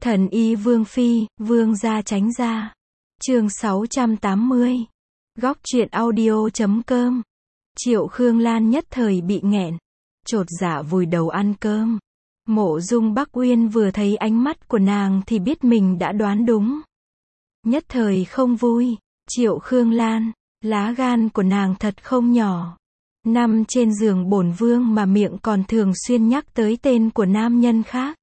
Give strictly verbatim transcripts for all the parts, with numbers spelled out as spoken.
Thần y vương phi, vương gia tránh ra. Chương sáu trăm tám mươi. Góc truyện audio chấm com. Triệu Khương Lan nhất thời bị nghẹn, chột dạ vùi đầu ăn cơm. Mộ Dung Bắc Uyên vừa thấy ánh mắt của nàng thì biết mình đã đoán đúng. Nhất thời không vui. Triệu Khương Lan, lá gan của nàng thật không nhỏ. Nằm trên giường bổn vương mà miệng còn thường xuyên nhắc tới tên của nam nhân khác.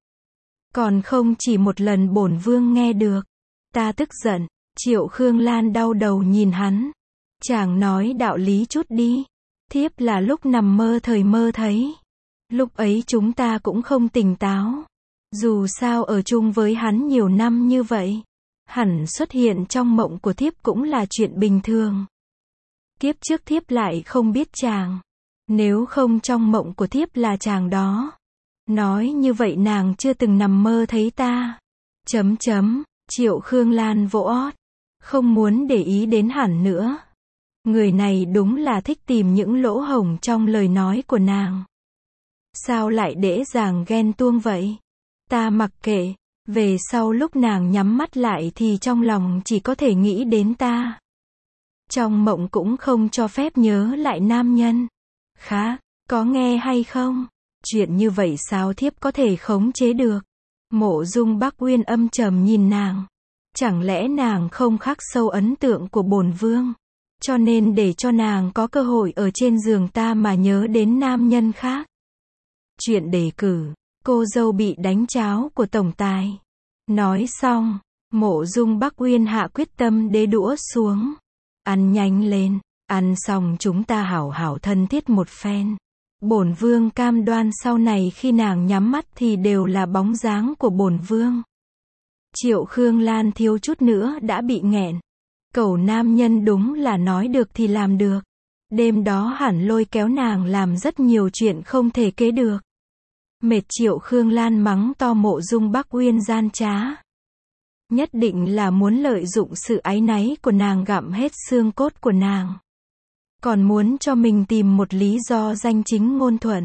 Còn không chỉ một lần bổn vương nghe được. Ta tức giận. Triệu Khương Lan đau đầu nhìn hắn. Chàng nói đạo lý chút đi. Thiếp là lúc nằm mơ thời mơ thấy. Lúc ấy chúng ta cũng không tỉnh táo. Dù sao ở chung với hắn nhiều năm như vậy, hẳn xuất hiện trong mộng của thiếp cũng là chuyện bình thường. Kiếp trước thiếp lại không biết chàng. Nếu không trong mộng của thiếp là chàng đó. Nói như vậy nàng chưa từng nằm mơ thấy ta. Chấm chấm. Triệu Khương Lan vỗ ót. Không muốn để ý đến hẳn nữa. Người này đúng là thích tìm những lỗ hổng trong lời nói của nàng. Sao lại dễ dàng ghen tuông vậy? Ta mặc kệ. Về sau lúc nàng nhắm mắt lại thì trong lòng chỉ có thể nghĩ đến ta. Trong mộng cũng không cho phép nhớ lại nam nhân khác. Có nghe hay không? Chuyện như vậy sao thiếp có thể khống chế được? Mộ Dung Bắc Uyên âm trầm nhìn nàng. Chẳng lẽ nàng không khắc sâu ấn tượng của bổn vương, cho nên để cho nàng có cơ hội ở trên giường ta mà nhớ đến nam nhân khác? Chuyện đề cử, cô dâu bị đánh cháo của tổng tài. Nói xong, Mộ Dung Bắc Uyên hạ quyết tâm đế đũa xuống. Ăn nhanh lên, ăn xong chúng ta hảo hảo thân thiết một phen. Bổn vương cam đoan sau này khi nàng nhắm mắt thì đều là bóng dáng của bổn vương. Triệu Khương Lan thiếu chút nữa đã bị nghẹn. Cẩu nam nhân đúng là nói được thì làm được. Đêm đó hẳn lôi kéo nàng làm rất nhiều chuyện không thể kế được. Mệt. Triệu Khương Lan mắng to Mộ Dung Bắc Uyên gian trá. Nhất định là muốn lợi dụng sự áy náy của nàng gặm hết xương cốt của nàng. Còn muốn cho mình tìm một lý do danh chính ngôn thuận.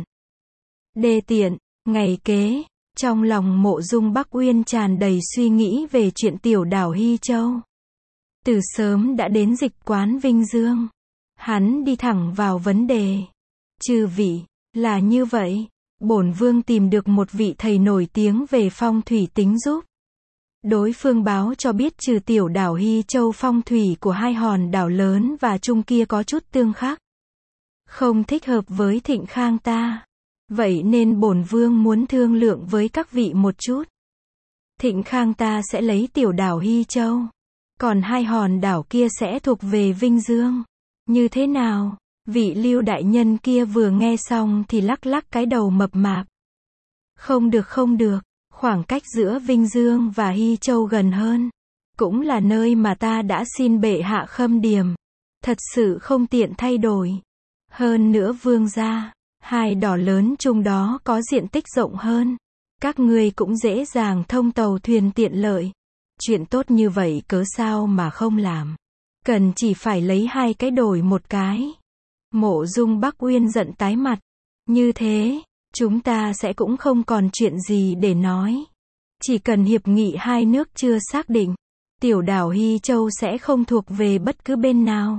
Đê tiện. Ngày kế, trong lòng Mộ Dung Bắc Uyên tràn đầy suy nghĩ về chuyện tiểu đảo Hy Châu. Từ sớm đã đến dịch quán Vinh Dương. Hắn đi thẳng vào vấn đề. Chư vị, là như vậy. Bổn vương tìm được một vị thầy nổi tiếng về phong thủy tính giúp. Đối phương báo cho biết trừ tiểu đảo Hy Châu phong thủy của hai hòn đảo lớn và chung kia có chút tương khắc. Không thích hợp với Thịnh Khang ta. Vậy nên bổn vương muốn thương lượng với các vị một chút. Thịnh Khang ta sẽ lấy tiểu đảo Hy Châu. Còn hai hòn đảo kia sẽ thuộc về Vinh Dương. Như thế nào? Vị Lưu đại nhân kia vừa nghe xong thì lắc lắc cái đầu mập mạp. Không được không được. Khoảng cách giữa Vinh Dương và Hy Châu gần hơn. Cũng là nơi mà ta đã xin bệ hạ khâm điềm. Thật sự không tiện thay đổi. Hơn nữa vương gia, hai đảo lớn chung đó có diện tích rộng hơn. Các ngươi cũng dễ dàng thông tàu thuyền tiện lợi. Chuyện tốt như vậy cớ sao mà không làm. Cần chỉ phải lấy hai cái đổi một cái. Mộ Dung Bắc Uyên giận tái mặt. Như thế, chúng ta sẽ cũng không còn chuyện gì để nói. Chỉ cần hiệp nghị hai nước chưa xác định, tiểu đảo Hy Châu sẽ không thuộc về bất cứ bên nào.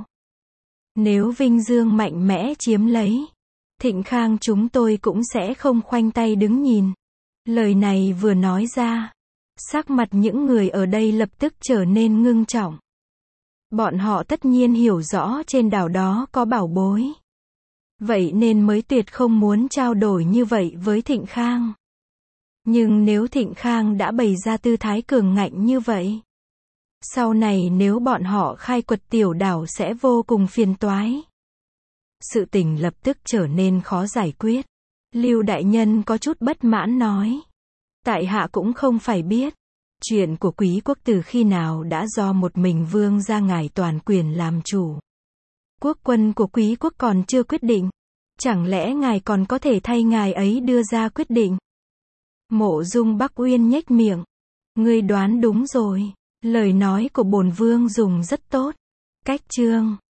Nếu Vinh Dương mạnh mẽ chiếm lấy, Thịnh Khang chúng tôi cũng sẽ không khoanh tay đứng nhìn. Lời này vừa nói ra, sắc mặt những người ở đây lập tức trở nên ngưng trọng. Bọn họ tất nhiên hiểu rõ trên đảo đó có bảo bối. Vậy nên mới tuyệt không muốn trao đổi như vậy với Thịnh Khang. Nhưng nếu Thịnh Khang đã bày ra tư thái cường ngạnh như vậy, sau này nếu bọn họ khai quật tiểu đảo sẽ vô cùng phiền toái. Sự tình lập tức trở nên khó giải quyết. Lưu đại nhân có chút bất mãn nói. Tại hạ cũng không phải biết. Chuyện của quý quốc từ khi nào đã do một mình vương gia ngài toàn quyền làm chủ. Quốc quân của quý quốc còn chưa quyết định. Chẳng lẽ ngài còn có thể thay ngài ấy đưa ra quyết định? Mộ Dung Bắc Uyên nhếch miệng. Ngươi đoán đúng rồi. Lời nói của bổn vương dùng rất tốt. Cách chương.